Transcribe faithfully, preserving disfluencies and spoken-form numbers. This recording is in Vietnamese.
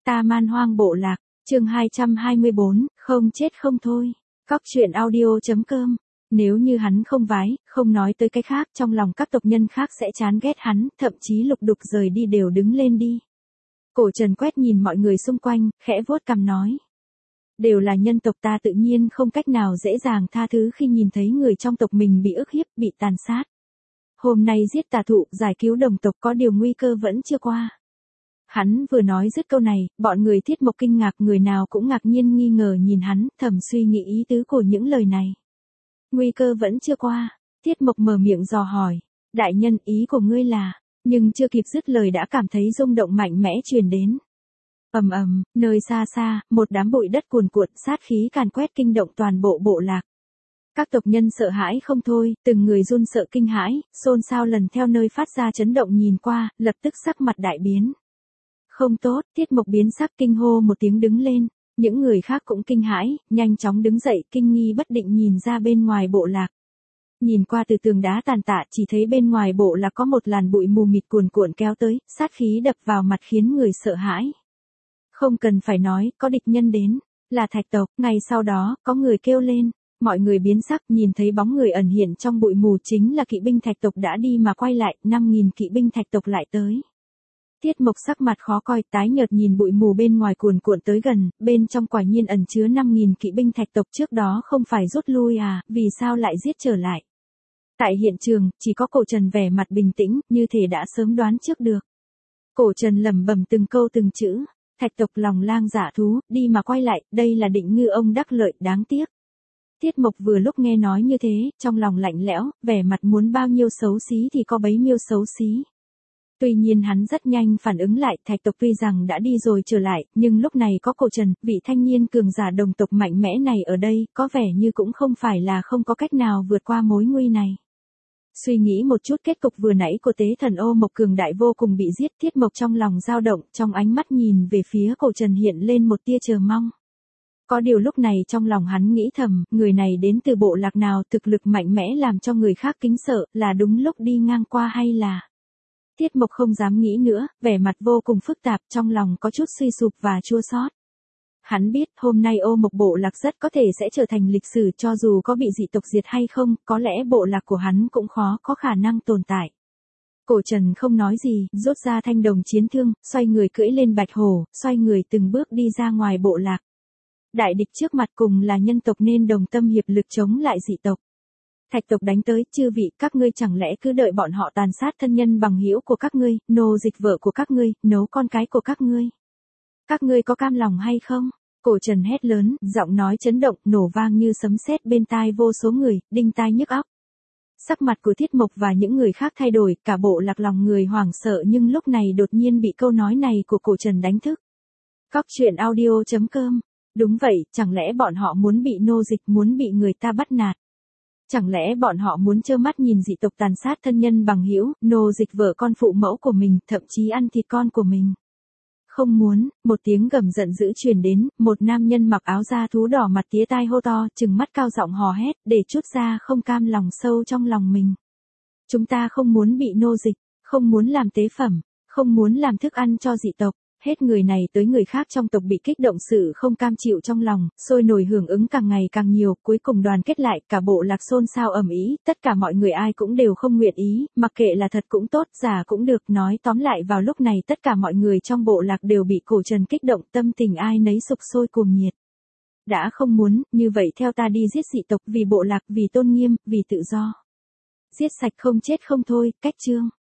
Ta man hoang bộ lạc, chương hai trăm hai mươi bốn, không chết không thôi. Cóc truyện audio.com. Nếu như hắn không vái, không nói tới cái khác, trong lòng các tộc nhân khác sẽ chán ghét hắn, thậm chí lục đục rời đi đều đứng lên đi. Cổ Trần quét nhìn mọi người xung quanh, khẽ vuốt cằm nói. Đều là nhân tộc, ta tự nhiên không cách nào dễ dàng tha thứ khi nhìn thấy người trong tộc mình bị ức hiếp, bị tàn sát. Hôm nay giết tà thụ, giải cứu đồng tộc, có điều nguy cơ vẫn chưa qua. Hắn vừa nói dứt câu này, bọn người Thiết Mộc kinh ngạc, người nào cũng ngạc nhiên nghi ngờ nhìn hắn, thầm suy nghĩ ý tứ của những lời này. Nguy cơ vẫn chưa qua, Thiết Mộc mở miệng dò hỏi, đại nhân, ý của ngươi là, nhưng chưa kịp dứt lời đã cảm thấy rung động mạnh mẽ truyền đến. Ầm ầm, nơi xa xa, một đám bụi đất cuồn cuộn, sát khí càn quét kinh động toàn bộ bộ lạc. Các tộc nhân sợ hãi không thôi, từng người run sợ kinh hãi, xôn xao lần theo nơi phát ra chấn động nhìn qua, lập tức sắc mặt đại biến. Không tốt, Thiết Mộc biến sắc kinh hô một tiếng đứng lên, những người khác cũng kinh hãi, nhanh chóng đứng dậy kinh nghi bất định nhìn ra bên ngoài bộ lạc. Nhìn qua từ tường đá tàn tạ chỉ thấy bên ngoài bộ lạc có một làn bụi mù mịt cuồn cuộn kéo tới, sát khí đập vào mặt khiến người sợ hãi. Không cần phải nói, có địch nhân đến, là Thạch tộc, ngay sau đó, có người kêu lên. Mọi người biến sắc nhìn thấy bóng người ẩn hiện trong bụi mù chính là kỵ binh Thạch tộc đã đi mà quay lại, năm nghìn kỵ binh Thạch tộc lại tới. Thiết Mộc sắc mặt khó coi, tái nhợt nhìn bụi mù bên ngoài cuồn cuộn tới gần, bên trong quả nhiên ẩn chứa năm nghìn kỵ binh Thạch tộc, trước đó không phải rút lui à, vì sao lại giết trở lại. Tại hiện trường, chỉ có Cổ Trần vẻ mặt bình tĩnh, như thể đã sớm đoán trước được. Cổ Trần lẩm bẩm từng câu từng chữ, Thạch tộc lòng lang dạ thú, đi mà quay lại, đây là định ngư ông đắc lợi, đáng tiếc. Thiết Mộc vừa lúc nghe nói như thế, trong lòng lạnh lẽo, vẻ mặt muốn bao nhiêu xấu xí thì có bấy nhiêu xấu xí. Tuy nhiên hắn rất nhanh phản ứng lại, Thạch tộc tuy rằng đã đi rồi trở lại, nhưng lúc này có Cổ Trần, vị thanh niên cường giả đồng tộc mạnh mẽ này ở đây, có vẻ như cũng không phải là không có cách nào vượt qua mối nguy này. Suy nghĩ một chút kết cục vừa nãy của tế thần Ô Mộc cường đại vô cùng bị giết, Thiết Mộc trong lòng dao động, trong ánh mắt nhìn về phía Cổ Trần hiện lên một tia chờ mong. Có điều lúc này trong lòng hắn nghĩ thầm, người này đến từ bộ lạc nào, thực lực mạnh mẽ làm cho người khác kính sợ, là đúng lúc đi ngang qua hay là... Thiết Mộc không dám nghĩ nữa, vẻ mặt vô cùng phức tạp, trong lòng có chút suy sụp và chua xót. Hắn biết, hôm nay Ô Mộc bộ lạc rất có thể sẽ trở thành lịch sử, cho dù có bị dị tộc diệt hay không, có lẽ bộ lạc của hắn cũng khó có khả năng tồn tại. Cổ Trần không nói gì, rút ra thanh đồng chiến thương, xoay người cưỡi lên bạch hổ, xoay người từng bước đi ra ngoài bộ lạc. Đại địch trước mặt cùng là nhân tộc nên đồng tâm hiệp lực chống lại dị tộc. Thạch tộc đánh tới, chư vị, các ngươi chẳng lẽ cứ đợi bọn họ tàn sát thân nhân bằng hữu của các ngươi, nô dịch vợ của các ngươi, nấu con cái của các ngươi. Các ngươi có cam lòng hay không? Cổ Trần hét lớn, giọng nói chấn động, nổ vang như sấm sét bên tai vô số người, đinh tai nhức óc. Sắc mặt của Thiết Mộc và những người khác thay đổi, cả bộ lạc lòng người hoảng sợ, nhưng lúc này đột nhiên bị câu nói này của Cổ Trần đánh thức. Cóc truyện audio.com. Đúng vậy, chẳng lẽ bọn họ muốn bị nô dịch, muốn bị người ta bắt nạt? Chẳng lẽ bọn họ muốn trơ mắt nhìn dị tộc tàn sát thân nhân bằng hữu, nô dịch vợ con phụ mẫu của mình, thậm chí ăn thịt con của mình? Không muốn, một tiếng gầm giận dữ truyền đến, một nam nhân mặc áo da thú đỏ mặt tía tai hô to, trừng mắt cao giọng hò hét, để trút ra không cam lòng sâu trong lòng mình. Chúng ta không muốn bị nô dịch, không muốn làm tế phẩm, không muốn làm thức ăn cho dị tộc. Hết người này tới người khác trong tộc bị kích động sự không cam chịu trong lòng, sôi nổi hưởng ứng càng ngày càng nhiều, cuối cùng đoàn kết lại, cả bộ lạc xôn xao ầm ĩ, tất cả mọi người ai cũng đều không nguyện ý, mặc kệ là thật cũng tốt, giả cũng được, nói tóm lại vào lúc này tất cả mọi người trong bộ lạc đều bị Cổ Trần kích động, tâm tình ai nấy sục sôi cuồng nhiệt. Đã không muốn, như vậy theo ta đi giết dị tộc, vì bộ lạc, vì tôn nghiêm, vì tự do. Giết sạch không chết không thôi, cách chương.